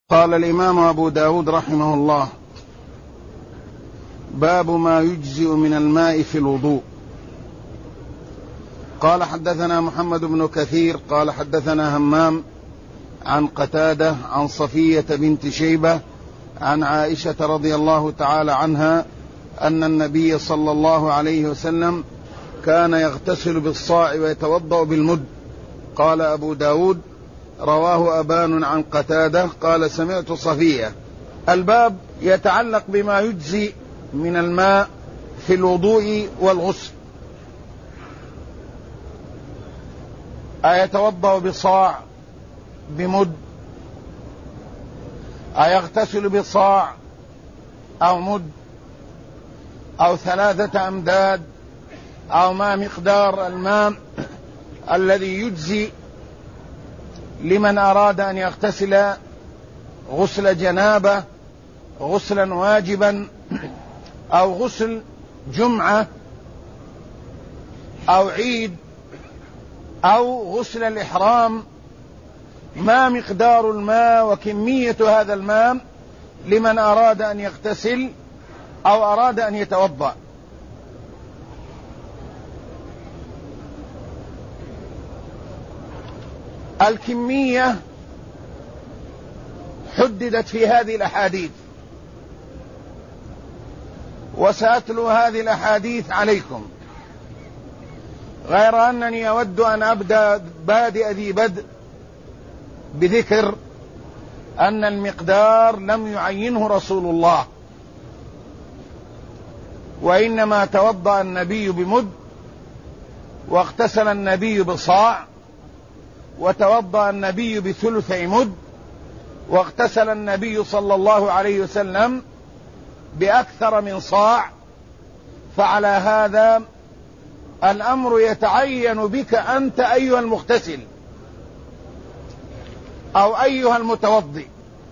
قال الإمام أبو داود رحمه الله: باب ما يجزئ من الماء في الوضوء. قال: حدثنا محمد بن كثير قال حدثنا همام عن قتادة عن صفية بنت شيبة عن عائشة رضي الله تعالى عنها أن النبي صلى الله عليه وسلم كان يغتسل بالصاع ويتوضأ بالمد. قال أبو داود: رواه أبان عن قتادة قال سمعت صفية. الباب يتعلق بما يجزي من الماء في الوضوء والغسل. أيتوضأ بصاع بمد، أيغتسل بصاع أو مد أو 3 أمداد، أو ما مقدار الماء الذي يجزي لمن أراد أن يغتسل غسل جنابة، غسلا واجبا، أو غسل جمعة أو عيد، أو غسل الإحرام. ما مقدار الماء وكمية هذا الماء لمن أراد أن يغتسل أو أراد أن يتوضأ. الكمية حددت في هذه الأحاديث، وسأتلو هذه الأحاديث عليكم، غير أنني أود أن أبدأ بادئ ذي بدء بذكر أن المقدار لم يعينه رسول الله، وإنما توضأ النبي بمد، واغتسل النبي بصاع، وتوضأ النبي بثلثي مد، واغتسل النبي صلى الله عليه وسلم بأكثر من صاع. فعلى هذا الأمر يتعين بك أنت أيها المغتسل أو أيها المتوضئ،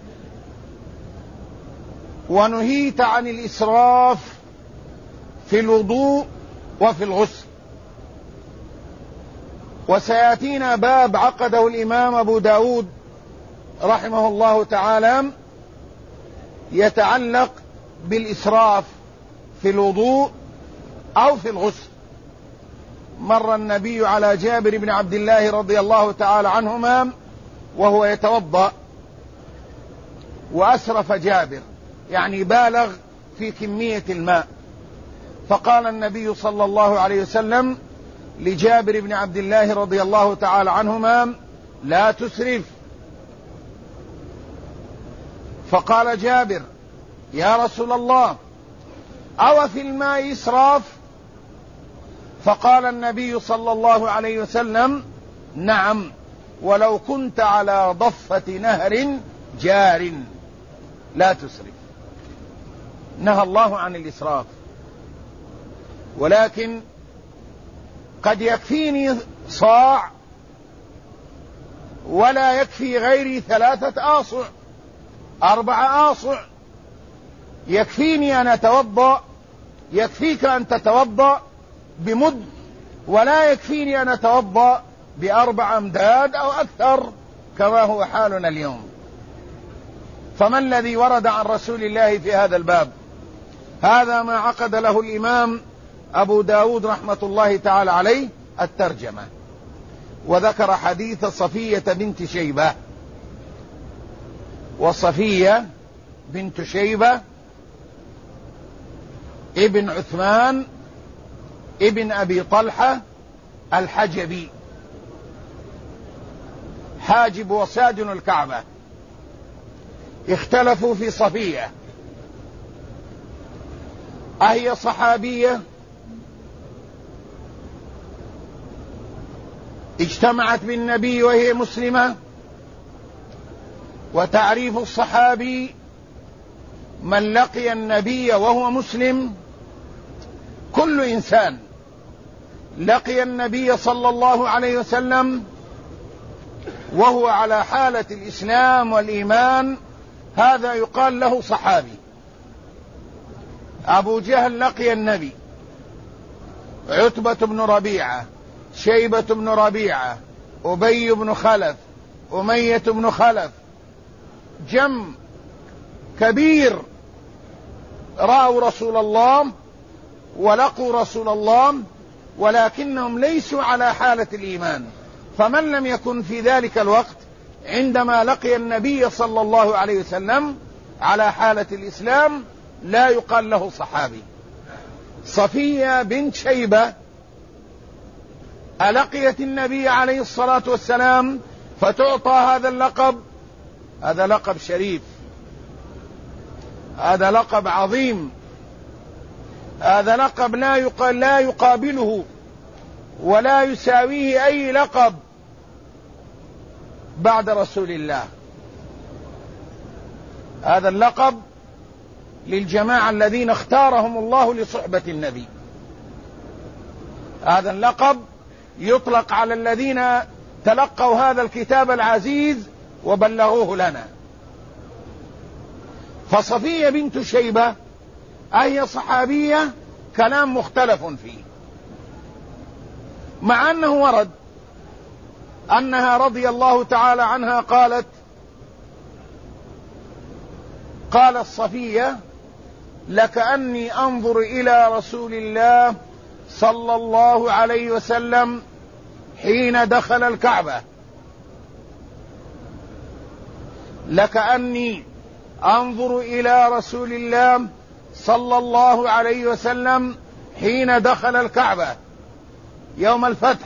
ونهيت عن الإسراف في الوضوء وفي الغسل. وسيأتينا باب عقده الإمام أبو داود رحمه الله تعالى يتعلق بالإسراف في الوضوء أو في الغسل. مر النبي على جابر بن عبد الله رضي الله تعالى عنهما وهو يتوضأ، وأسرف جابر، يعني بالغ في كمية الماء، فقال النبي صلى الله عليه وسلم لجابر بن عبد الله رضي الله تعالى عنهما: لا تسرف. فقال جابر: يا رسول الله، أو في الماء إسراف؟ فقال النبي صلى الله عليه وسلم: نعم، ولو كنت على ضفة نهر جار لا تسرف. نهى الله عن الإسراف، ولكن قد يكفيني صاع ولا يكفي غيري 3 آصع 4 آصع. يكفيني أن أتوضأ، يكفيك أن تتوضأ بمد، ولا يكفيني أن أتوضأ ب4 أمداد أو أكثر كما هو حالنا اليوم. فما الذي ورد عن رسول الله في هذا الباب؟ هذا ما عقد له الإمام أبو داود رحمة الله تعالى عليه الترجمة، وذكر حديث صفية بنت شيبة. وصفية بنت شيبة ابن عثمان ابن أبي طلحة الحجبي، حاجب وساجن الكعبة. اختلفوا في صفية، أهي صحابية اجتمعت بالنبي وهي مسلمة؟ وتعريف الصحابي من لقي النبي وهو مسلم. كل إنسان لقي النبي صلى الله عليه وسلم وهو على حالة الإسلام والإيمان هذا يقال له صحابي. أبو جهل لقي النبي، عتبة بن ربيعة، شيبة بن ربيعة، أبي بن خلف، أمية بن خلف، جم كبير رأوا رسول الله ولقوا رسول الله، ولكنهم ليسوا على حالة الإيمان. فمن لم يكن في ذلك الوقت عندما لقي النبي صلى الله عليه وسلم على حالة الإسلام لا يقال له صحابي. صفية بنت شيبة ألقيت النبي عليه الصلاة والسلام فتعطى هذا اللقب. هذا لقب شريف، هذا لقب عظيم، هذا لقب لا يقابله ولا يساويه أي لقب بعد رسول الله. هذا اللقب للجماعة الذين اختارهم الله لصحبة النبي. هذا اللقب يطلق على الذين تلقوا هذا الكتاب العزيز وبلغوه لنا. فصفية بنت شيبة أهي صحابية كلام مختلف فيه، مع أنه ورد أنها رضي الله تعالى عنها قالت صفية: لكأني أنظر إلى رسول الله صلى الله عليه وسلم حين دخل الكعبة. لكأني أنظر إلى رسول الله صلى الله عليه وسلم حين دخل الكعبة يوم الفتح،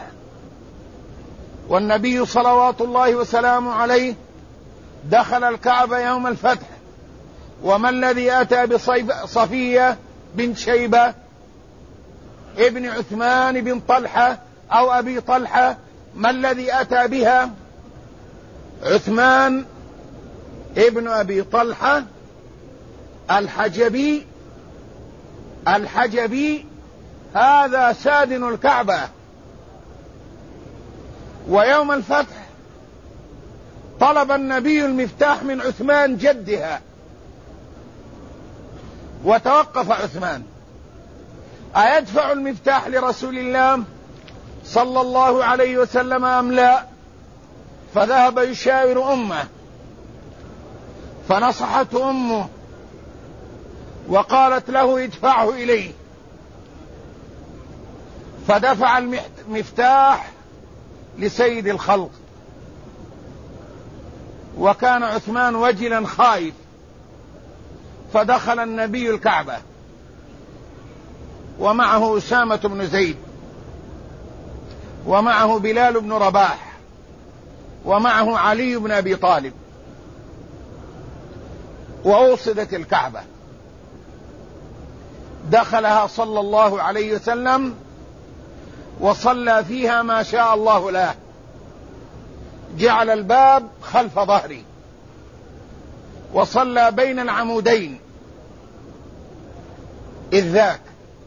والنبي صلوات الله وسلامه عليه دخل الكعبة يوم الفتح. وما الذي أتى بصفية بنت شيبة ابن عثمان بن طلحة أو أبي طلحة؟ ما الذي أتى بها؟ عثمان ابن أبي طلحة الحجبي، هذا سادن الكعبة. ويوم الفتح طلب النبي المفتاح من عثمان جدها، وتوقف عثمان أيدفع المفتاح لرسول الله صلى الله عليه وسلم أم لا؟ فذهب يشاور أمه، فنصحته أمه وقالت له: ادفعه إليه. فدفع المفتاح لسيد الخلق، وكان عثمان وجلا خائف. فدخل النبي الكعبة ومعه أسامة بن زيد، ومعه بلال بن رباح، ومعه علي بن أبي طالب، وأوصدت الكعبة. دخلها صلى الله عليه وسلم وصلى فيها ما شاء الله له، جعل الباب خلف ظهري وصلى بين العمودين إذ ذاك،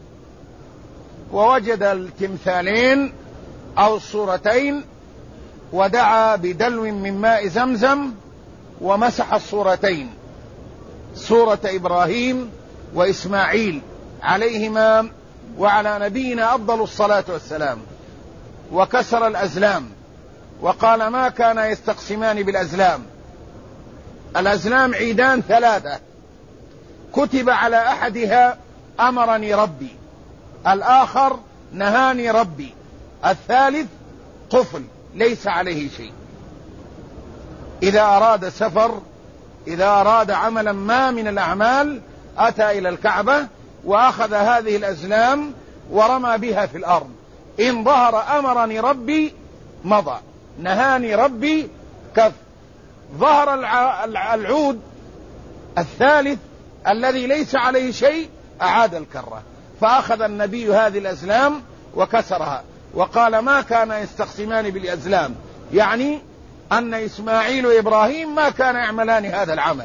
ووجد التمثالين أو الصورتين، ودعا بدلو من ماء زمزم ومسح الصورتين، صورة إبراهيم وإسماعيل عليهما وعلى نبينا أفضل الصلاة والسلام، وكسر الأزلام، وقال: ما كان يستقسمان بالأزلام. الأزلام عيدان ثلاثة كتب على أحدها أمرني ربي، الآخر نهاني ربي، الثالث قفل ليس عليه شيء. إذا أراد سفر، إذا أراد عملا ما من الأعمال، أتى إلى الكعبة وأخذ هذه الأزلام ورمى بها في الأرض. إن ظهر أمرني ربي مضى، نهاني ربي كف. ظهر العود الثالث الذي ليس عليه شيء، أعاد الكرة. فأخذ النبي هذه الأزلام وكسرها وقال: ما كان يستقسمان بالأزلام، يعني أن إسماعيل وإبراهيم ما كان يعملان هذا العمل.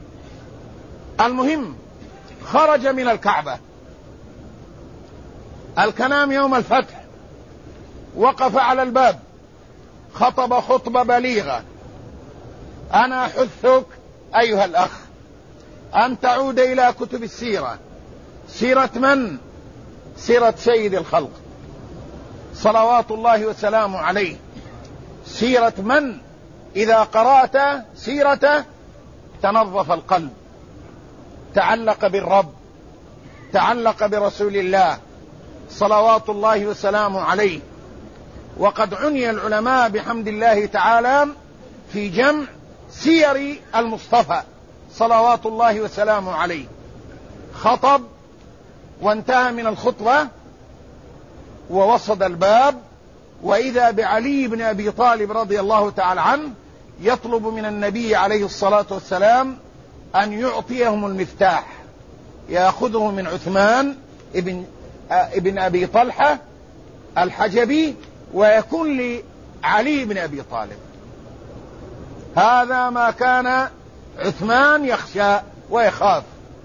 المهم خرج من الكعبة. الكلام يوم الفتح، وقف على الباب، خطب خطبة بليغة: أنا أحثك أيها الأخ أن تعود إلى كتب السيرة. سيرة من؟ سيرة سيد الخلق صلوات الله وسلامه عليه. سيرة من إذا قرأت سيرته تنظف القلب، تعلق بالرب، تعلق برسول الله صلوات الله وسلامه عليه. وقد عني العلماء بحمد الله تعالى في جمع سير المصطفى صلوات الله وسلامه عليه. خطب وانتهى من الخطبة ووصد الباب، وإذا بعلي بن أبي طالب رضي الله تعالى عنه يطلب من النبي عليه الصلاة والسلام أن يعطيهم المفتاح، يأخذه من عثمان ابن أبي طلحة الحجبي ويكون لعلي بن أبي طالب. هذا ما كان عثمان يخشى ويخاف،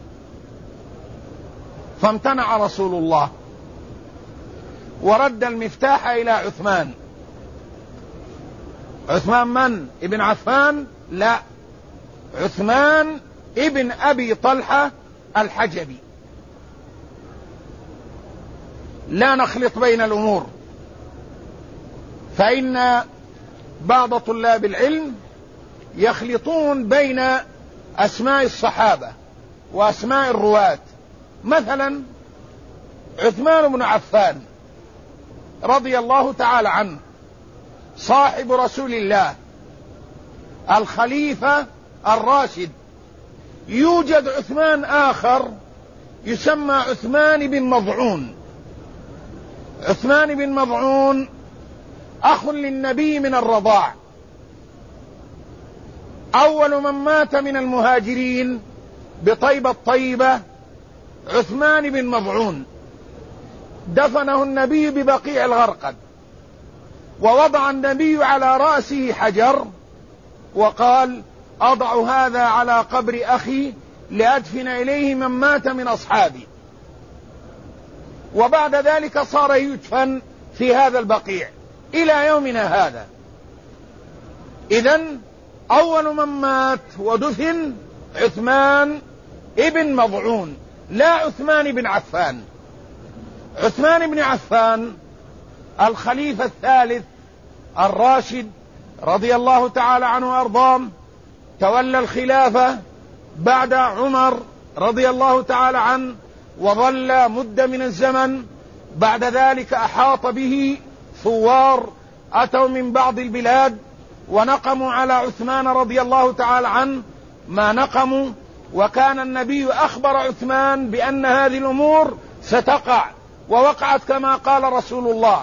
فامتنع رسول الله ورد المفتاح إلى عثمان. عثمان من؟ ابن عفان؟ لا، عثمان ابن أبي طلحة الحجبي. لا نخلط بين الأمور، فإن بعض طلاب العلم يخلطون بين أسماء الصحابة وأسماء الرواة. مثلا عثمان بن عفان رضي الله تعالى عنه صاحب رسول الله الخليفة الراشد. يوجد عثمان آخر يسمى عثمان بن مضعون. عثمان بن مضعون أخ للنبي من الرضاع، أول من مات من المهاجرين بطيبة الطيبة عثمان بن مضعون. دفنه النبي ببقيع الغرقد، ووضع النبي على رأسه حجر وقال: أضع هذا على قبر أخي لأدفن إليه من مات من أصحابي. وبعد ذلك صار يدفن في هذا البقيع إلى يومنا هذا. إذن أول من مات ودفن عثمان ابن مضعون، لا عثمان بن عفان. عثمان بن عفان الخليفة الثالث الراشد رضي الله تعالى عنه وأرضاه، تولى الخلافة بعد عمر رضي الله تعالى عنه، وظل مدة من الزمن. بعد ذلك أحاط به ثوار أتوا من بعض البلاد ونقموا على عثمان رضي الله تعالى عنه ما نقموا، وكان النبي أخبر عثمان بأن هذه الأمور ستقع، ووقعت كما قال رسول الله.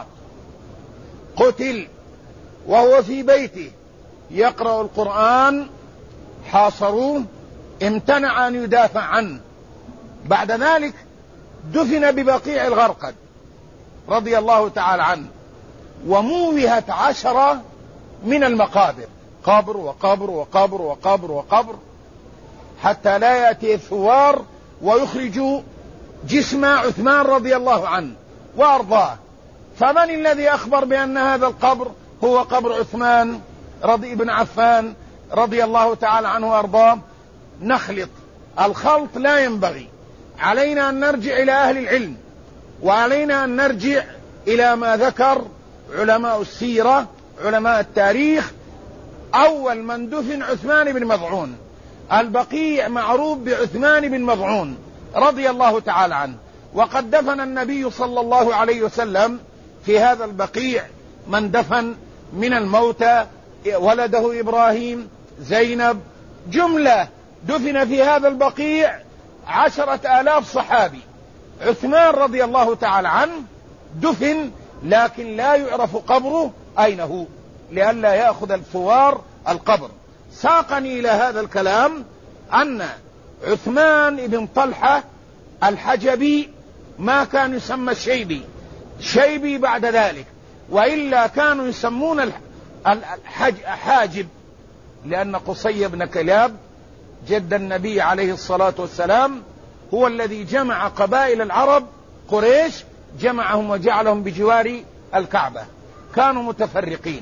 قتل وهو في بيته يقرأ القرآن، حاصروه، امتنع أن يدافع عنه. بعد ذلك دفن ببقيع الغرقد رضي الله تعالى عنه، وموهت 10 من المقابر، قبر وقبر وقبر وقبر وقبر، حتى لا يأتي الثوار ويخرجوا جسم عثمان رضي الله عنه وأرضاه. فمن الذي أخبر بأن هذا القبر هو قبر عثمان بن عفان رضي الله تعالى عنه وأرضاه؟ نخلط الخلط لا ينبغي. علينا أن نرجع إلى أهل العلم، وعلينا أن نرجع إلى ما ذكر علماء السيرة علماء التاريخ. أول من دفن عثمان بن مضعون، البقيع معروف بعثمان بن مضعون رضي الله تعالى عنه. وقد دفن النبي صلى الله عليه وسلم في هذا البقيع من دفن من الموتى، ولده إبراهيم، زينب، جملة دفن في هذا البقيع 10,000 صحابي. عثمان رضي الله تعالى عنه دفن، لكن لا يعرف قبره أين هو، لئلا يأخذ الثوار القبر. ساقني إلى هذا الكلام أن عثمان بن طلحة الحجبي ما كان يسمى شيبي بعد ذلك، وإلا كانوا يسمون حاجب، لأن قصي بن كلاب جد النبي عليه الصلاة والسلام هو الذي جمع قبائل العرب قريش، جمعهم وجعلهم بجوار الكعبة. كانوا متفرقين،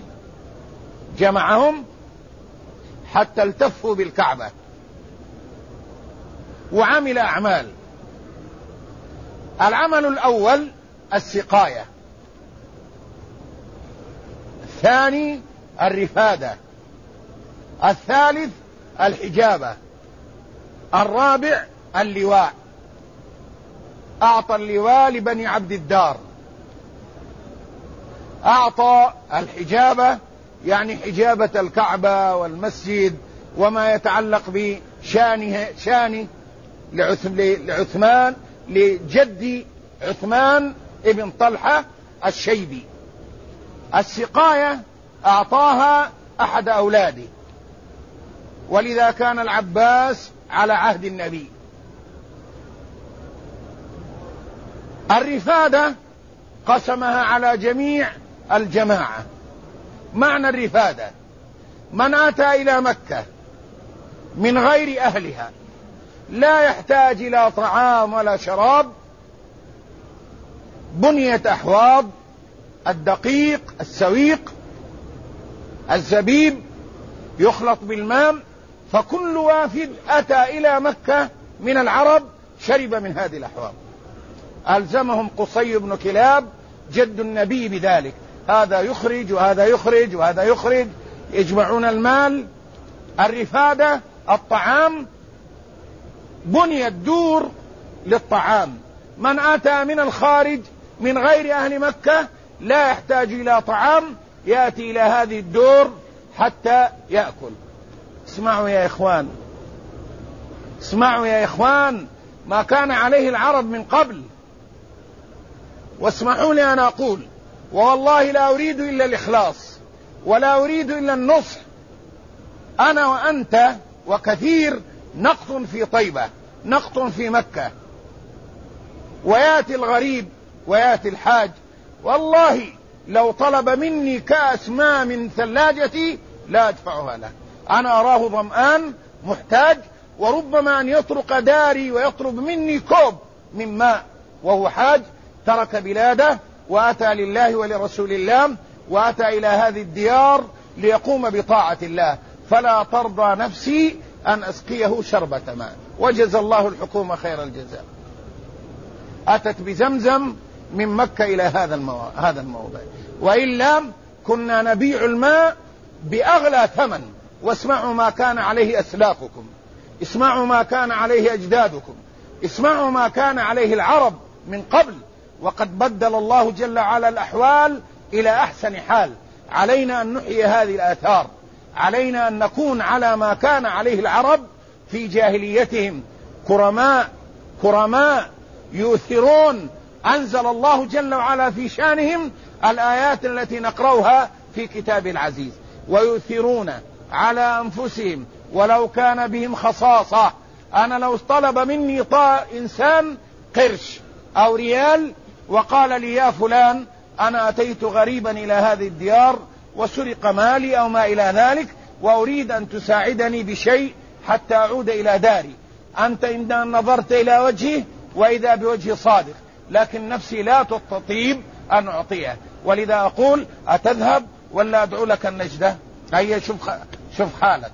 جمعهم حتى التفوا بالكعبة، وعمل أعمال. العمل الأول السقاية، الثاني الرفادة، الثالث الحجابة، الرابع اللواء، أعطى اللواء لبني عبد الدار، أعطى الحجابة يعني حجابة الكعبة والمسجد وما يتعلق بشانه لعثمان، لجد عثمان ابن طلحة الشيبي. السقاية أعطاها أحد أولاده، ولذا كان العباس على عهد النبي. الرفادة قسمها على جميع الجماعة. معنى الرفادة من أتى إلى مكة من غير أهلها لا يحتاج إلى طعام ولا شراب، بنيت أحواض الدقيق السويق الزبيب يخلط بالماء، فكل وافد أتى إلى مكة من العرب شرب من هذه الأحواض. ألزمهم قصي بن كلاب جد النبي بذلك، هذا يخرج وهذا يخرج وهذا يخرج، يجمعون المال. الرفادة الطعام، بني الدور للطعام، من أتى من الخارج من غير أهل مكة لا يحتاج إلى طعام، يأتي إلى هذه الدور حتى يأكل. اسمعوا يا إخوان، اسمعوا يا إخوان ما كان عليه العرب من قبل. واسمحوا لي أن أقول، والله لا أريد إلا الإخلاص ولا أريد إلا النصح. أنا وأنت وكثير نقط في طيبة، نقط في مكة، ويأتي الغريب ويأتي الحاج، والله لو طلب مني كأس ماء من ثلاجتي لا أدفعها له. أنا أراه ظمآن محتاج، وربما أن يطرق داري ويطلب مني كوب من ماء وهو حاج، ترك بلاده وأتى لله ولرسول الله، وأتى إلى هذه الديار ليقوم بطاعة الله، فلا ترضى نفسي أن أسقيه شربة ماء. وجزى الله الحكومة خير الجزاء. أتت بزمزم من مكة إلى هذا الموضع، وإلا كنا نبيع الماء بأغلى ثمن. واسمعوا ما كان عليه أسلافكم، اسمعوا ما كان عليه أجدادكم، اسمعوا ما كان عليه العرب من قبل، وقد بدل الله جل وعلا الأحوال إلى أحسن حال. علينا أن نحيي هذه الآثار، علينا أن نكون على ما كان عليه العرب في جاهليتهم، كرماء يؤثرون. أنزل الله جل وعلا في شانهم الآيات التي نقرأها في كتاب العزيز، ويؤثرون على أنفسهم ولو كان بهم خصاصة. أنا لو طلب مني إنسان قرش أو ريال وقال لي يا فلان أنا أتيت غريبا إلى هذه الديار وسرق مالي أو ما إلى ذلك، وأريد أن تساعدني بشيء حتى أعود إلى داري، أنت إن نظرت إلى وجهه وإذا بوجه صادق، لكن نفسي لا تستطيب أن أعطيه، ولذا أقول أتذهب ولا أدعو لك النجدة؟ هيا شوف حالك.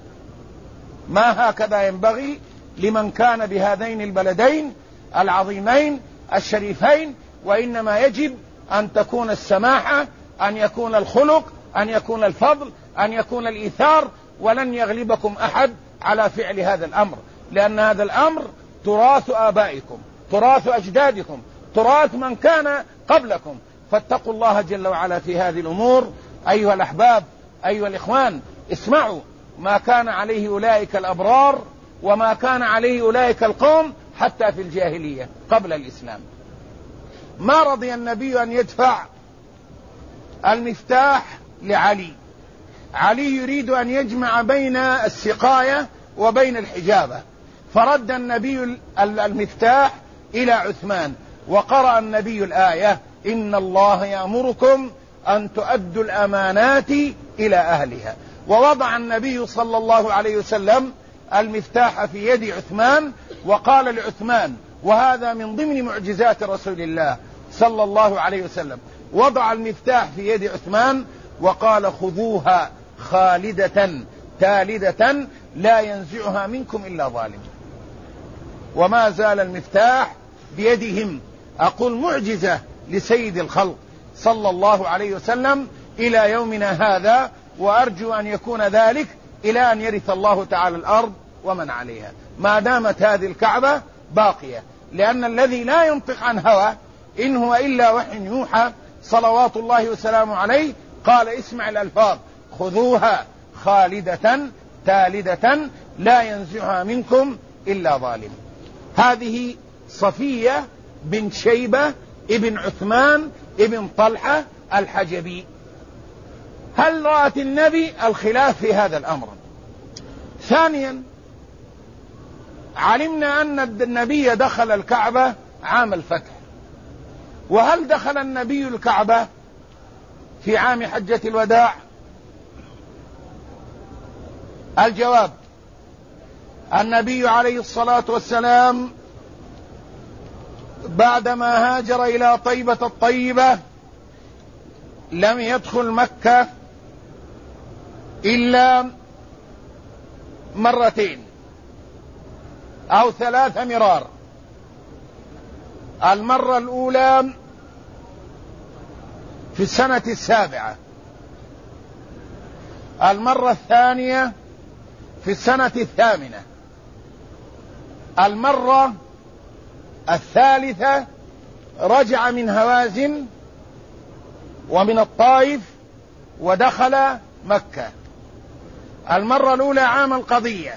ما هكذا ينبغي لمن كان بهذين البلدين العظيمين الشريفين، وإنما يجب أن تكون السماحة، أن يكون الخلق، أن يكون الفضل، أن يكون الإيثار. ولن يغلبكم أحد على فعل هذا الأمر، لأن هذا الأمر تراث آبائكم، تراث أجدادكم، تراث من كان قبلكم. فاتقوا الله جل وعلا في هذه الأمور. أيها الأحباب، أيها الإخوان، اسمعوا ما كان عليه أولئك الأبرار وما كان عليه أولئك القوم حتى في الجاهلية قبل الإسلام. ما رضي النبي أن يدفع المفتاح لعلي. علي يريد أن يجمع بين السقاية وبين الحجابة، فرد النبي المفتاح إلى عثمان، وقرأ النبي الآية إن الله يأمركم أن تؤدوا الأمانات إلى أهلها. ووضع النبي صلى الله عليه وسلم المفتاح في يد عثمان، وقال لعثمان، وهذا من ضمن معجزات رسول الله صلى الله عليه وسلم، وضع المفتاح في يد عثمان وقال خذوها خالدة تالدة لا ينزعها منكم إلا ظالم. وما زال المفتاح بيدهم. أقول معجزة لسيد الخلق صلى الله عليه وسلم إلى يومنا هذا، وأرجو أن يكون ذلك إلى أن يرث الله تعالى الأرض ومن عليها. ما دامت هذه الكعبة باقية، لأن الذي لا ينطق عن هوى إن هو إلا وحي يوحى صلوات الله وسلامه عليه. قال اسمع الألفاظ: خذوها خالدة تالدة لا ينزعها منكم إلا ظالم. هذه صفية بن شيبة ابن عثمان ابن طلحة الحجبي. هل رأت النبي؟ الخلاف في هذا الأمر. ثانيا، علمنا أن النبي دخل الكعبة عام الفتح، وهل دخل النبي الكعبة في عام حجة الوداع؟ الجواب: النبي عليه الصلاة والسلام بعدما هاجر إلى طيبة الطيبة لم يدخل مكة إلا مرتين أو 3 مرار. المرة الأولى في السنة 7، المرة الثانية في السنة 8، المرة الثالثة رجع من هوازن ومن الطائف ودخل مكة. المرة الأولى عام القضية،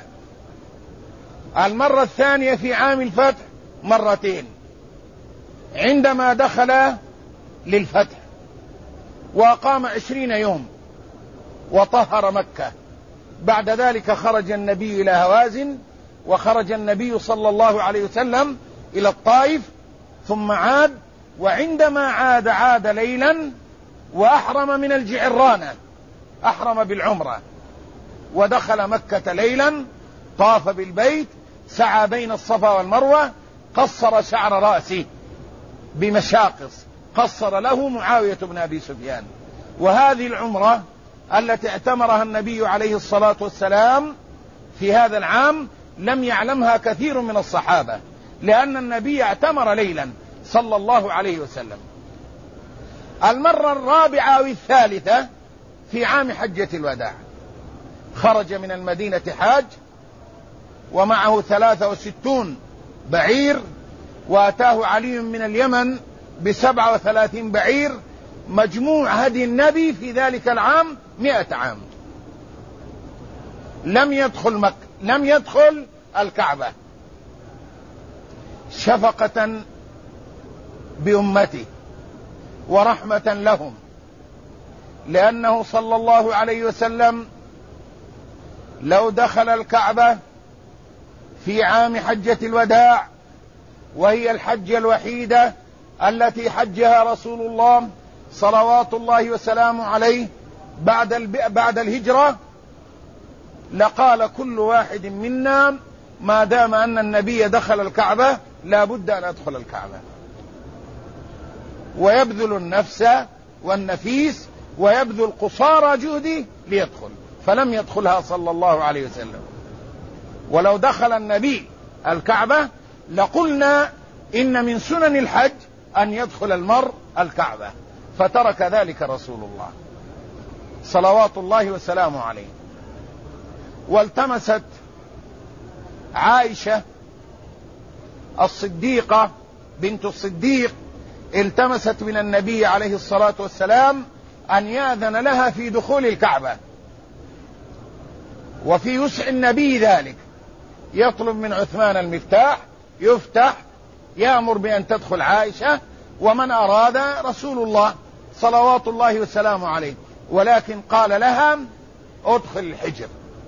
المرة الثانية في عام الفتح مرتين عندما دخل للفتح، وأقام 20 يوم وطهر مكة. بعد ذلك خرج النبي إلى هوازن، وخرج النبي صلى الله عليه وسلم إلى الطائف، ثم عاد، وعندما عاد ليلا وأحرم من الجعرانة، أحرم بالعمرة ودخل مكة ليلا، طاف بالبيت، سعى بين الصفا والمروة، قصر شعر رأسه بمشاقص قصر له معاوية بن أبي سفيان. وهذه العمرة التي اعتمرها النبي عليه الصلاة والسلام في هذا العام لم يعلمها كثير من الصحابة، لأن النبي اعتمر ليلا صلى الله عليه وسلم. المرة الرابعة أو الثالثة في عام حجة الوداع، خرج من المدينة حاج ومعه 63 بعير، وأتاه علي من اليمن ب37 بعير، مجموع هدي النبي في ذلك العام 100 عام. لم يدخل الكعبة شفقة بأمته ورحمة لهم، لأنه صلى الله عليه وسلم لو دخل الكعبة في عام حجة الوداع، وهي الحجة الوحيدة التي حجها رسول الله صلوات الله وسلامه عليه بعد الهجرة، لقال كل واحد منا ما دام أن النبي دخل الكعبة لا بد أن أدخل الكعبة، ويبذل النفس والنفيس ويبذل قصارى جهده ليدخل، فلم يدخلها صلى الله عليه وسلم. ولو دخل النبي الكعبة لقلنا إن من سنن الحج أن يدخل المرء الكعبة، فترك ذلك رسول الله صلوات الله وسلامه عليه. والتمست عائشة الصديقة بنت الصديق التمست من النبي عليه الصلاة والسلام أن يأذن لها في دخول الكعبة، وفي وسع النبي ذلك يطلب من عثمان المفتاح، يفتح، يأمر بأن تدخل عائشة ومن أراد رسول الله صلوات الله وسلامه عليه، ولكن قال لها ادخل الحجر،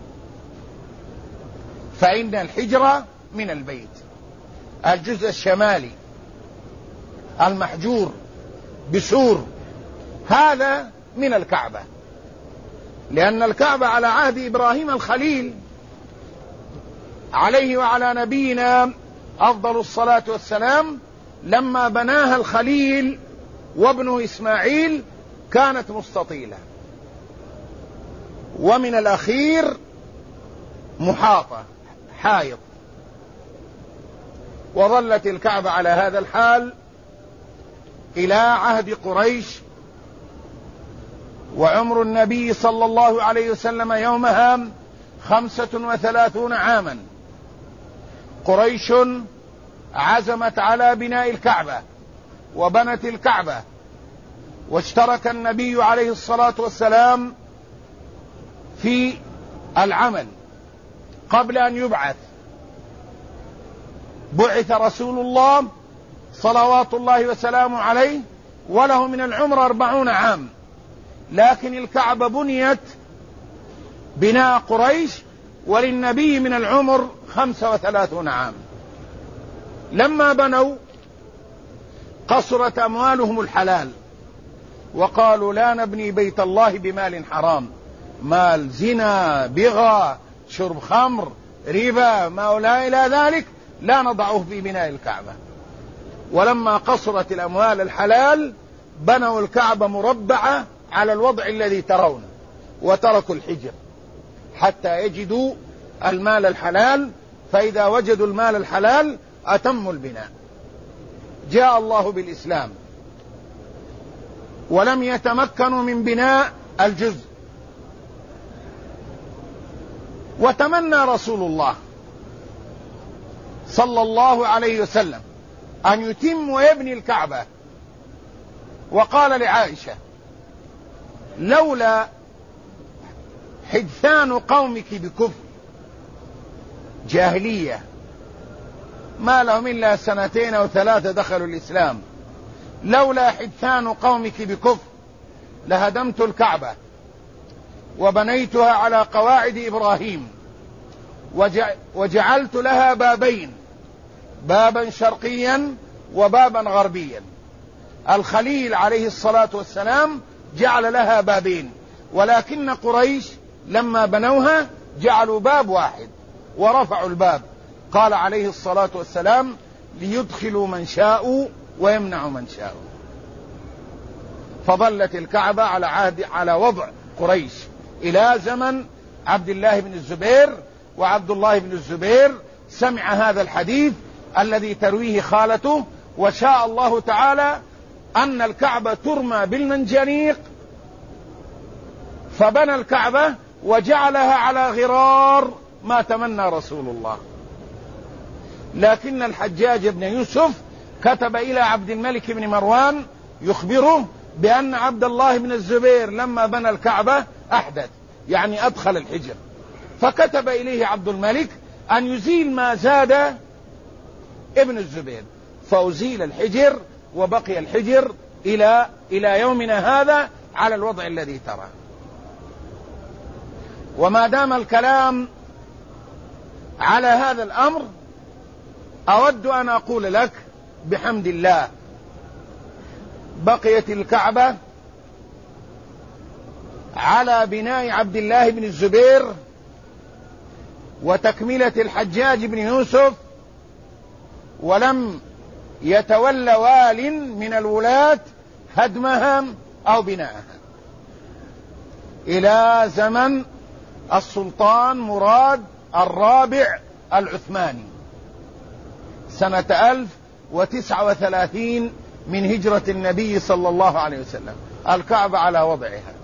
فإن الحجر من البيت، الجزء الشمالي المحجور بسور، هذا من الكعبة، لأن الكعبة على عهد إبراهيم الخليل عليه وعلى نبينا أفضل الصلاة والسلام، لما بناها الخليل وابنه إسماعيل كانت مستطيلة، ومن الأخير محاطة حائط، وظلت الكعبة على هذا الحال إلى عهد قريش، وعمر النبي صلى الله عليه وسلم يومها 35 عاما، قريش عزمت على بناء الكعبة وبنت الكعبة، واشترك النبي عليه الصلاة والسلام في العمل قبل أن يبعث. بعث رسول الله صلوات الله وسلامه عليه وله من العمر 40 عام، لكن الكعبة بنيت بناء قريش وللنبي من العمر 35 عام. لما بنوا قصرت أموالهم الحلال، وقالوا لا نبني بيت الله بمال حرام، مال زنا، بغى، شرب خمر، ربا، ما لا إلى ذلك، لا نضعه في بناء الكعبة. ولما قصرت الأموال الحلال بنوا الكعبة مربعة على الوضع الذي ترونه، وتركوا الحجر حتى يجدوا المال الحلال، فإذا وجدوا المال الحلال أتموا البناء. جاء الله بالإسلام ولم يتمكنوا من بناء الجزء، وتمنى رسول الله صلى الله عليه وسلم أن يتم ويبني الكعبة، وقال لعائشة: لولا حدثان قومك بكفر، جاهلية ما لهم إلا 2 أو 3 دخلوا الإسلام، لولا حدثان قومك بكفر لهدمت الكعبة وبنيتها على قواعد إبراهيم، وجعلت لها بابين، بابا شرقيا وبابا غربيا. الخليل عليه الصلاة والسلام جعل لها بابين، ولكن قريش لما بنوها جعلوا باب واحد ورفعوا الباب. قال عليه الصلاة والسلام: ليدخلوا من شاءوا ويمنعوا من شاءوا. فظلت الكعبة على وضع قريش إلى زمن عبد الله بن الزبير، وعبد الله بن الزبير سمع هذا الحديث الذي ترويه خالته، وشاء الله تعالى أن الكعبة ترمى بالمنجنيق، فبنى الكعبة وجعلها على غرار ما تمنى رسول الله. لكن الحجاج بن يوسف كتب إلى عبد الملك بن مروان يخبره بأن عبد الله بن الزبير لما بنى الكعبة أحدث، يعني أدخل الحجر، فكتب إليه عبد الملك أن يزيل ما زاد ابن الزبير، فأزيل الحجر وبقي الحجر إلى يومنا هذا على الوضع الذي ترى. وما دام الكلام على هذا الأمر، أود أن أقول لك بحمد الله بقيت الكعبة على بناء عبد الله بن الزبير وتكملة الحجاج بن يوسف، ولم يتولى وال من الولاة هدمها أو بناءها إلى زمن السلطان مراد الرابع العثماني سنة 1039 من هجرة النبي صلى الله عليه وسلم. الكعبة على وضعها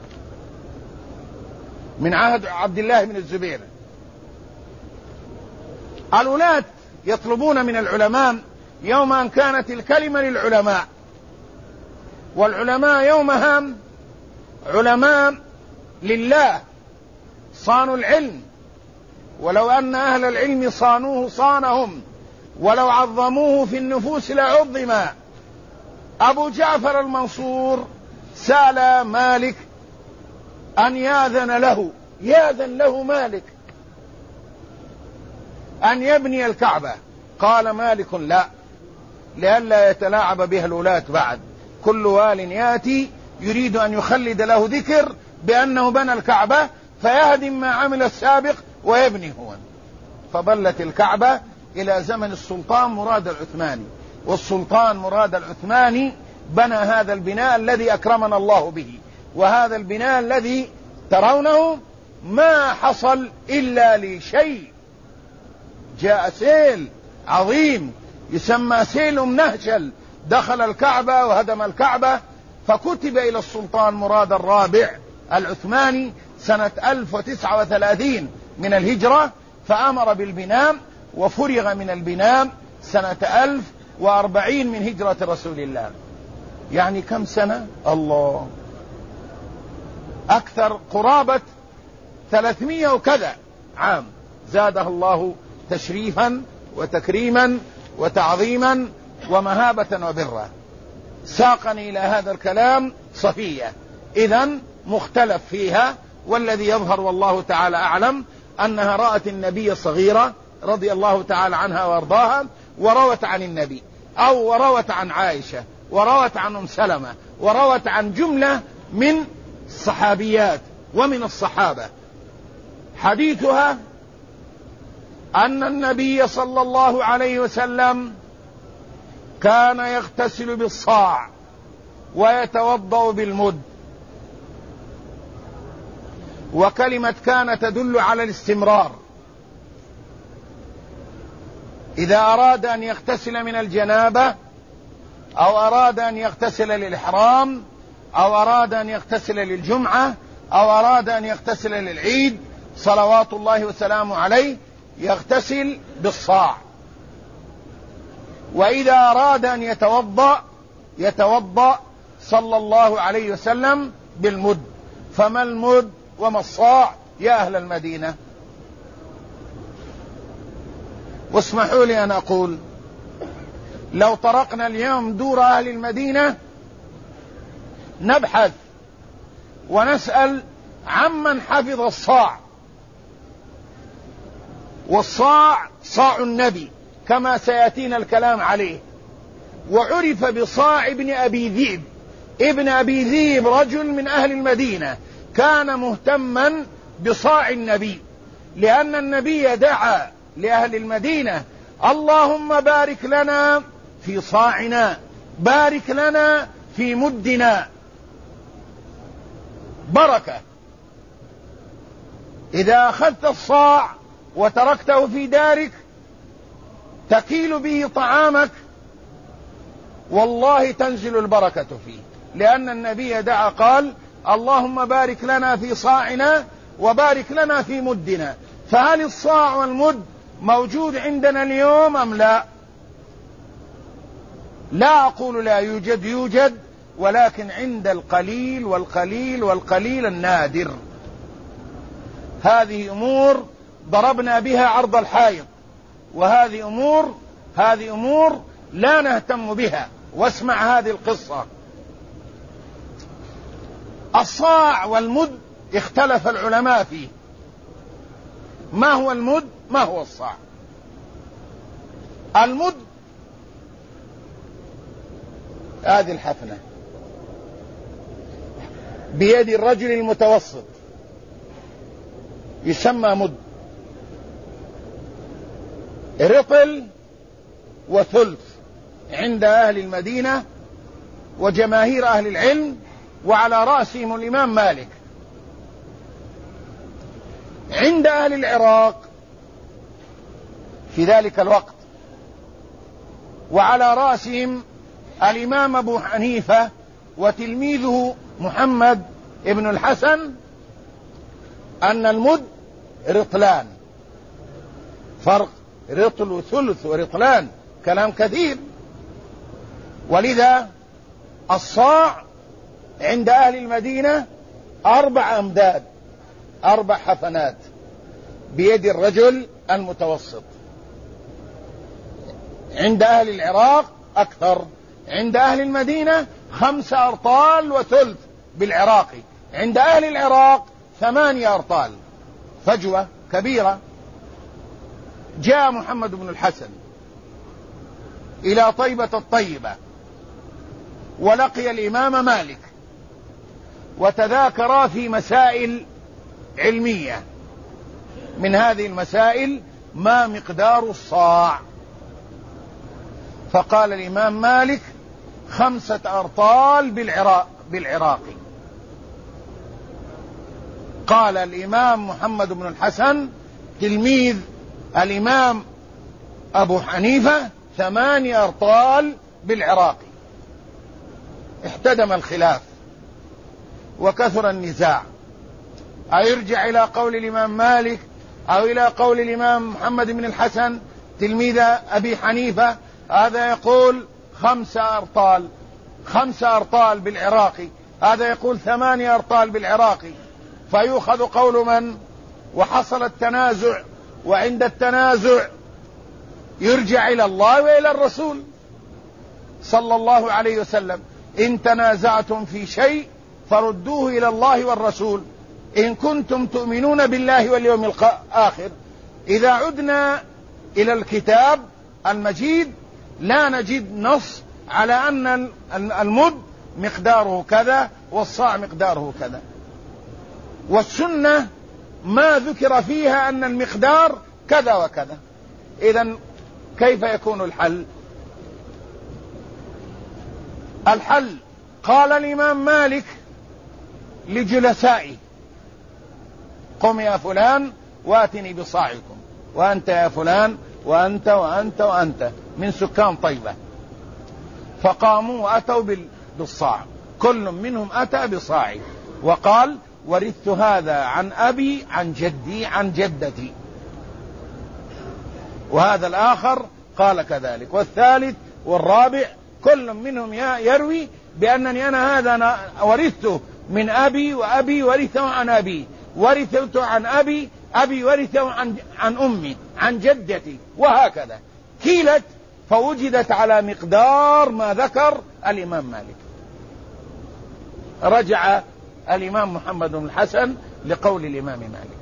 من عهد عبد الله بن الزبير. الولاة يطلبون من العلماء يوم أن كانت الكلمة للعلماء، والعلماء يومها علماء لله صانوا العلم، ولو أن أهل العلم صانوه صانهم، ولو عظموه في النفوس لعظم. أبو جعفر المنصور سأل مالك أن يأذن له مالك أن يبني الكعبة. قال مالك: لا، لئلا يتلاعب بها الولاة بعد، كل وال يأتي يريد أن يخلد له ذكر بأنه بنى الكعبة فيهدم ما عمل السابق ويبني هو. فظلت الكعبة إلى زمن السلطان مراد العثماني، والسلطان مراد العثماني بنى هذا البناء الذي أكرمنا الله به. وهذا البناء الذي ترونه ما حصل إلا لشيء، جاء سيل عظيم يسمى سيل منهشل دخل الكعبة وهدم الكعبة، فكتب إلى السلطان مراد الرابع العثماني سنة 1039 من الهجرة، فأمر بالبناء وفرغ من البناء سنة 1040 من هجرة رسول الله. يعني كم سنة؟ الله، أكثر، قرابة 300 وكذا عام. زادها الله تشريفا وتكريما وتعظيما ومهابة وبرا. ساقني إلى هذا الكلام صفية، إذن مختلف فيها، والذي يظهر والله تعالى أعلم أنها رأت النبي صغيرة رضي الله تعالى عنها وارضاها، وروت عن النبي، أو وروت عن عائشة، وروت عن أم سلمة، وروت عن جملة من الصحابيات ومن الصحابة. حديثها أن النبي صلى الله عليه وسلم كان يغتسل بالصاع ويتوضأ بالمد. وكلمة كان تدل على الاستمرار. إذا أراد أن يغتسل من الجنابة، أو أراد أن يغتسل للإحرام، أو أراد أن يغتسل للجمعة، أو أراد أن يغتسل للعيد صلوات الله وسلامه عليه، يغتسل بالصاع. وإذا أراد أن يتوضأ صلى الله عليه وسلم بالمد. فما المد وما الصاع يا أهل المدينة؟ واسمحوا لي أن أقول، لو طرقنا اليوم دور أهل المدينة نبحث ونسأل عمن حفظ الصاع. والصاع صاع النبي كما سيأتينا الكلام عليه، وعرف بصاع ابن أبي ذئب. ابن أبي ذئب رجل من أهل المدينة كان مهتما بصاع النبي، لأن النبي دعا لأهل المدينة: اللهم بارك لنا في صاعنا، بارك لنا في مدنا. بركة. إذا أخذت الصاع وتركته في دارك تكيل به طعامك، والله تنزل البركة فيه، لأن النبي دعا قال: اللهم بارك لنا في صاعنا وبارك لنا في مدنا. فهل الصاع والمد موجود عندنا اليوم أم لا؟ لا أقول لا يوجد، يوجد، ولكن عند القليل والقليل والقليل النادر. هذه أمور ضربنا بها عرض الحائط، وهذه أمور لا نهتم بها. واسمع هذه القصة. الصاع والمد اختلف العلماء فيه. ما هو المد؟ ما هو الصاع؟ المد هذه الحفنة بيد الرجل المتوسط يسمى مد. رطل وثلث عند أهل المدينة وجماهير أهل العلم، وعلى رأسهم الإمام مالك. عند أهل العراق في ذلك الوقت، وعلى رأسهم الإمام أبو حنيفة وتلميذه محمد ابن الحسن، أن المد رطلان. فرق رطل وثلث ورطلان كلام كثير. ولذا الصاع عند أهل المدينة 4 أمداد، 4 حفنات بيد الرجل المتوسط. عند أهل العراق أكثر، عند أهل المدينة 5 أرطال وثلث بالعراقي، عند أهل العراق 8 أرطال، فجوة كبيرة. جاء محمد بن الحسن إلى طيبة الطيبة ولقي الإمام مالك، وتذاكرا في مسائل علمية. من هذه المسائل ما مقدار الصاع؟ فقال الإمام مالك 5 أرطال بالعراقي. قال الإمام محمد بن الحسن تلميذ الإمام أبو حنيفة 8 أرطال بالعراقي. احتدم الخلاف وكثر النزاع، أيرجع إلى قول الإمام مالك أو إلى قول الإمام محمد بن الحسن تلميذ أبي حنيفة، هذا يقول 5 أرطال بالعراقي، هذا يقول 8 أرطال بالعراقي، فيؤخذ قول من؟ وحصل التنازع، وعند التنازع يرجع إلى الله وإلى الرسول صلى الله عليه وسلم. إن تنازعتم في شيء فردوه إلى الله والرسول إن كنتم تؤمنون بالله واليوم الآخر. إذا عدنا إلى الكتاب المجيد لا نجد نص على أن المد مقداره كذا والصاع مقداره كذا، والسنة ما ذكر فيها أن المقدار كذا وكذا. إذن كيف يكون الحل؟ الحل قال الإمام مالك لجلسائه: قم يا فلان واتني بصاعكم، وأنت يا فلان وأنت وأنت وأنت من سكان طيبة. فقاموا وأتوا بالصاع، كل منهم أتى بصاعه وقال: ورثت هذا عن أبي عن جدي عن جدتي. وهذا الآخر قال كذلك، والثالث والرابع كل منهم يروي بأنني أنا هذا ورثته من أبي، وأبي ورثه عن أبي، ورثته عن أبي، أبي ورثه عن أمي، عن جدتي، وهكذا. كيلت فوجدت على مقدار ما ذكر الإمام مالك. رجع الإمام محمد بن الحسن لقول الإمام مالك.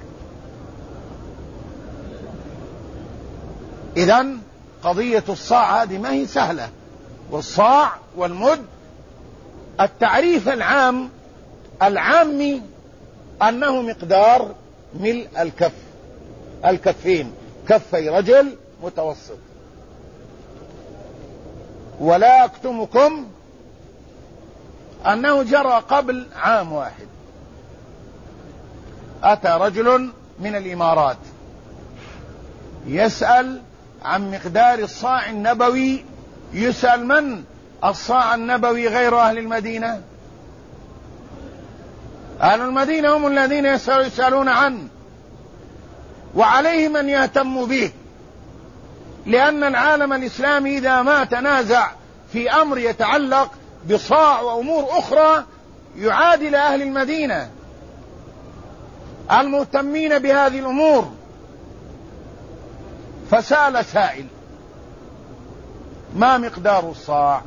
إذن قضية الصاع هذه ما هي سهلة. والصاع والمد التعريف العامي أنه مقدار ملء الكفين، كفي رجل متوسط. ولا أكتمكم أنه جرى قبل عام واحد أتى رجل من الإمارات يسأل عن مقدار الصاع النبوي. يسأل من الصاع النبوي غير أهل المدينة؟ أهل المدينة هم الذين يسألون عنه، وعليه من يهتم به، لأن العالم الإسلامي إذا ما تنازع في أمر يتعلق بصاع وأمور أخرى يعادل أهل المدينة المهتمين بهذه الأمور. فسأل سائل: ما مقدار الصاع؟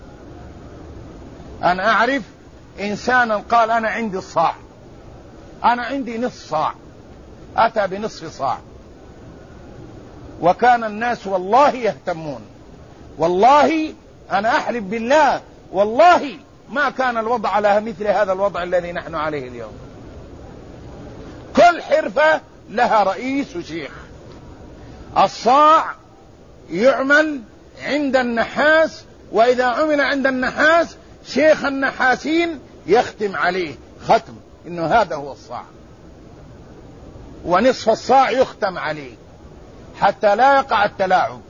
أنا أعرف إنسانا قال: أنا عندي الصاع، أنا عندي نصف صاع، أتى بنصف صاع. وكان الناس والله يهتمون، والله أنا أحلف بالله والله ما كان الوضع على مثل هذا الوضع الذي نحن عليه اليوم. كل حرفة لها رئيس وشيخ. الصاع يعمل عند النحاس، وإذا عمل عند النحاس شيخ النحاسين يختم عليه ختم إنه هذا هو الصاع، ونصف الصاع يختم عليه حتى لا يقع التلاعب.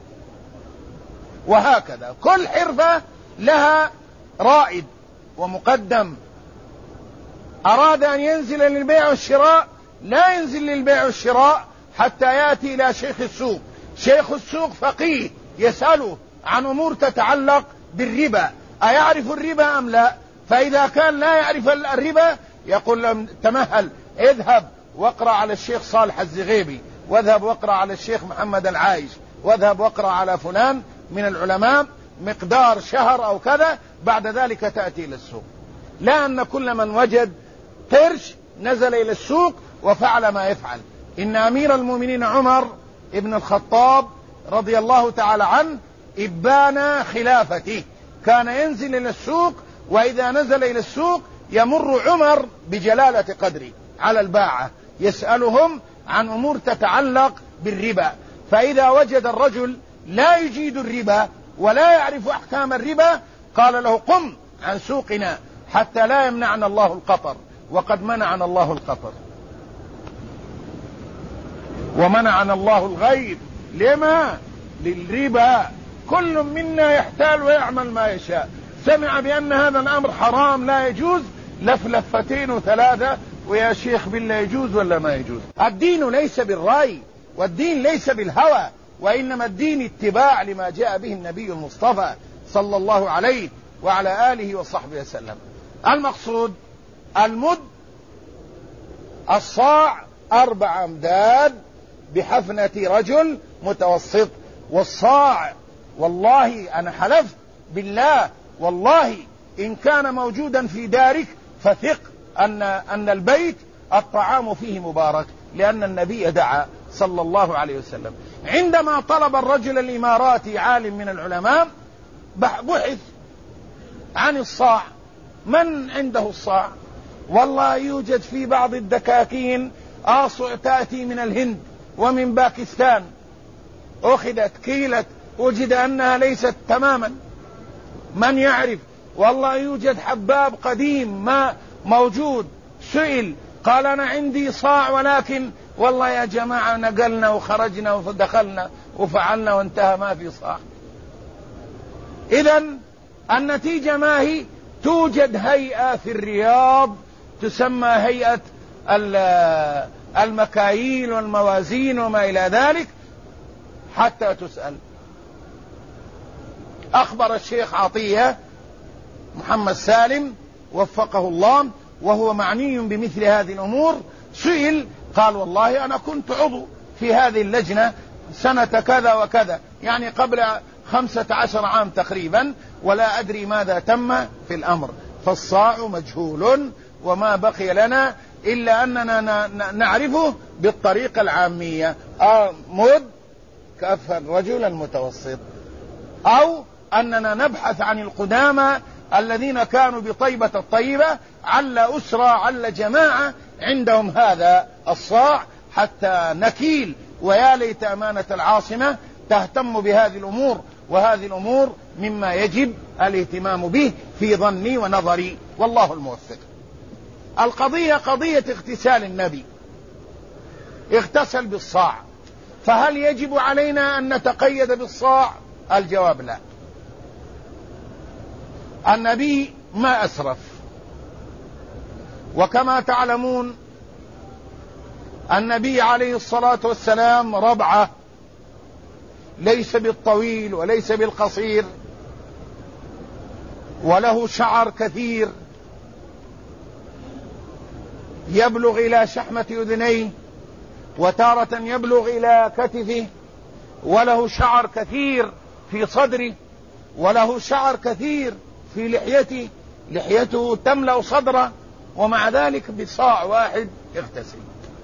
وهكذا كل حرفة لها رائد ومقدم. أراد أن ينزل للبيع والشراء لا ينزل للبيع والشراء حتى يأتي إلى شيخ السوق. شيخ السوق فقيه يسأله عن أمور تتعلق بالربا، أيعرف الربا أم لا؟ فإذا كان لا يعرف الربا يقول له: تمهل، اذهب واقرأ على الشيخ صالح الزغيبي، واذهب واقرأ على الشيخ محمد العايش، واذهب واقرأ على فلان من العلماء مقدار شهر أو كذا، بعد ذلك تأتي إلى السوق. لا أن كل من وجد قرش نزل إلى السوق وفعل ما يفعل. إن أمير المؤمنين عمر ابن الخطاب رضي الله تعالى عنه إبان خلافته كان ينزل إلى السوق، وإذا نزل إلى السوق يمر عمر بجلالة قدره على الباعة يسألهم عن أمور تتعلق بالربا. فإذا وجد الرجل لا يجيد الربا ولا يعرف أحكام الربا قال له: قم عن سوقنا حتى لا يمنعنا الله القطر. وقد منعنا الله القطر ومنعنا الله الغيث. لما؟ للربا. كل منا يحتال ويعمل ما يشاء. سمع بأن هذا الأمر حرام لا يجوز، لفتين وثلاثة: ويا شيخ بالله يجوز ولا ما يجوز؟ الدين ليس بالرأي، والدين ليس بالهوى، وإنما الدين اتباع لما جاء به النبي المصطفى صلى الله عليه وعلى آله وصحبه وسلم. المقصود المد الصاع 4 أمداد بحفنة رجل متوسط. والصاع والله أنا حلفت بالله والله إن كان موجودا في دارك فثق أن البيت الطعام فيه مبارك، لأن النبي دعا صلى الله عليه وسلم. عندما طلب الرجل الإماراتي عالم من العلماء بحث عن الصاع، من عنده الصاع؟ والله يوجد في بعض الدكاكين آصع تأتي من الهند ومن باكستان، أخذت كيلت وجد أنها ليست تماما، من يعرف؟ والله يوجد حباب قديم ما موجود، سئل قال أنا عندي صاع ولكن والله يا جماعة نقلنا وخرجنا ودخلنا وفعلنا وانتهى ما في صاع. إذن النتيجة ما هي؟ توجد هيئة في الرياض تسمى هيئة المكاييل والموازين وما إلى ذلك حتى تسأل. أخبر الشيخ عطية محمد سالم وفقه الله وهو معني بمثل هذه الأمور، سئل قال والله أنا كنت عضو في هذه اللجنة سنة كذا وكذا، يعني قبل 15 عام تقريبا، ولا أدري ماذا تم في الأمر. فالصاع مجهول وما بقي لنا إلا أننا نعرفه بالطريقة العامية، مد كف الرجل المتوسط، أو أننا نبحث عن القدامى الذين كانوا بطيبة الطيبة عل أسرة عل جماعة عندهم هذا الصاع حتى نكيل. ويا ليت أمانة العاصمة تهتم بهذه الأمور، وهذه الأمور مما يجب الاهتمام به في ظني ونظري، والله الموفق. القضية قضية اغتسال النبي، اغتسل بالصاع، فهل يجب علينا أن نتقيد بالصاع؟ الجواب لا. النبي ما أسرف، وكما تعلمون النبي عليه الصلاة والسلام ربعة، ليس بالطويل وليس بالقصير، وله شعر كثير يبلغ إلى شحمة أذنيه، وتارة يبلغ إلى كتفه، وله شعر كثير في صدره، وله شعر كثير في لحيته، لحيته تملأ صدره، ومع ذلك بصاع واحد يغتسل.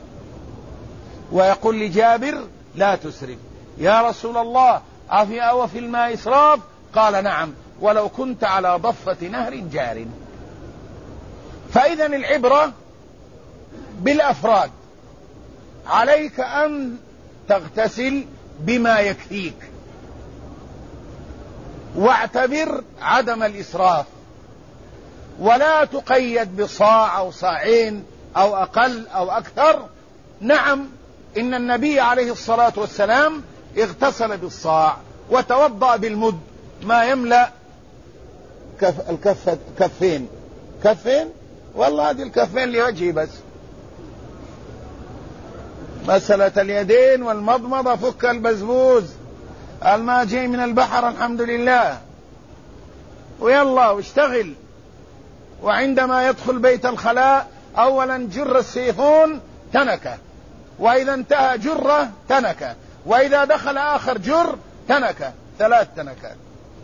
ويقول لجابر لا تسرف، يا رسول الله أوفي الماء إسراف؟ قال نعم، ولو كنت على ضفة نهر جار. فإذا العبرة بالأفراد، عليك أن تغتسل بما يكفيك، واعتبر عدم الإسراف، ولا تقيد بصاع أو صاعين أو أقل أو أكثر. نعم إن النبي عليه الصلاة والسلام اغتسل بالصاع وتوضأ بالمد ما يملأ كفين، والله هذه الكفين لوجهي بس، مسألة اليدين والمضمضة فك البزبوز، الماء جاي من البحر الحمد لله، ويلا واشتغل. وعندما يدخل بيت الخلاء أولا جر السيفون تنكة، وإذا انتهى جرة تنكة، وإذا دخل آخر جر تنكة، 3 تنكات.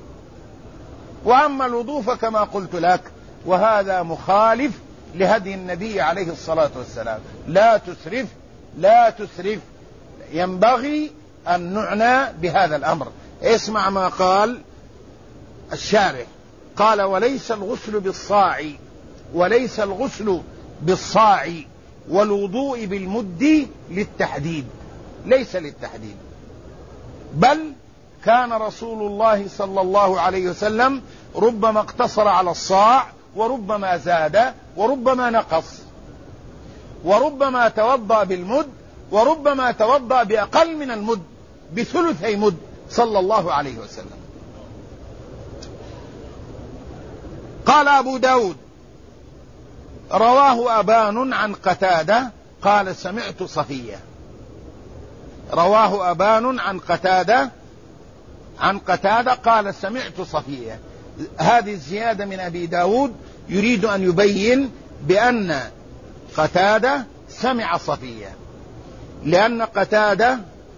وأما الوضوء فكما قلت لك، وهذا مخالف لهدي النبي عليه الصلاة والسلام، لا تسرف لا تسرف، ينبغي أن نعنى بهذا الأمر. اسمع ما قال الشارح، قال وليس الغسل بالصاع، وليس الغسل بالصاع والوضوء بالمد للتحديد، ليس للتحديد، بل كان رسول الله صلى الله عليه وسلم ربما اقتصر على الصاع، وربما زاد، وربما نقص، وربما توضأ بالمد، وربما توضأ بأقل من المد، بثلثي مد صلى الله عليه وسلم. قال أبو داود رواه أبان عن قتادة قال سمعت صفية، رواه أبان عن قتادة قال سمعت صفية. هذه الزيادة من أبي داود يريد أن يبين بأن قتادة سمع صفية، لأن قتادة،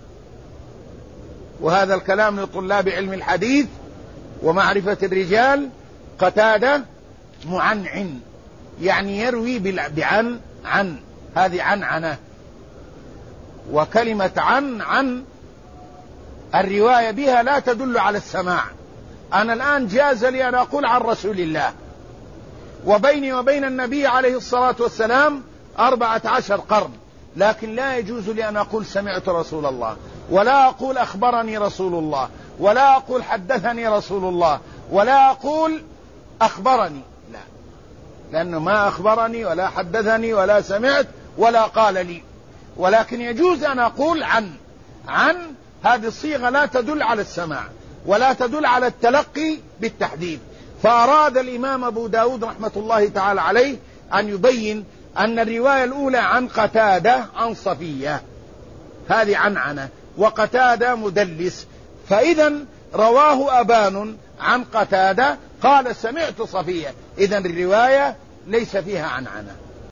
وهذا الكلام لطلاب علم الحديث ومعرفة الرجال، قتادة معنعن، يعني يروي عن هذه عنعنة. وكلمة عن الرواية بها لا تدل على السماع. أنا الآن جاز لي أن أقول عن رسول الله، وبيني وبين النبي عليه الصلاة والسلام 14 قرن، لكن لا يجوز لي أن أقول سمعت رسول الله، ولا أقول أخبرني رسول الله، ولا أقول حدثني رسول الله، ولا أقول أخبرني، لا، لأنه ما أخبرني ولا حدثني ولا سمعت ولا قال لي. ولكن يجوز أن أقول عن هذه الصيغة لا تدل على السماع ولا تدل على التلقي بالتحديد. فأراد الإمام أبو داود رحمة الله تعالى عليه أن يبين أن الرواية الأولى عن قتادة عن صفية، هذه عنعنة، وقتادة مدلس، فإذا رواه أبان عن قتادة قال سمعت صفية، إذا الرواية ليس فيها عنعنة.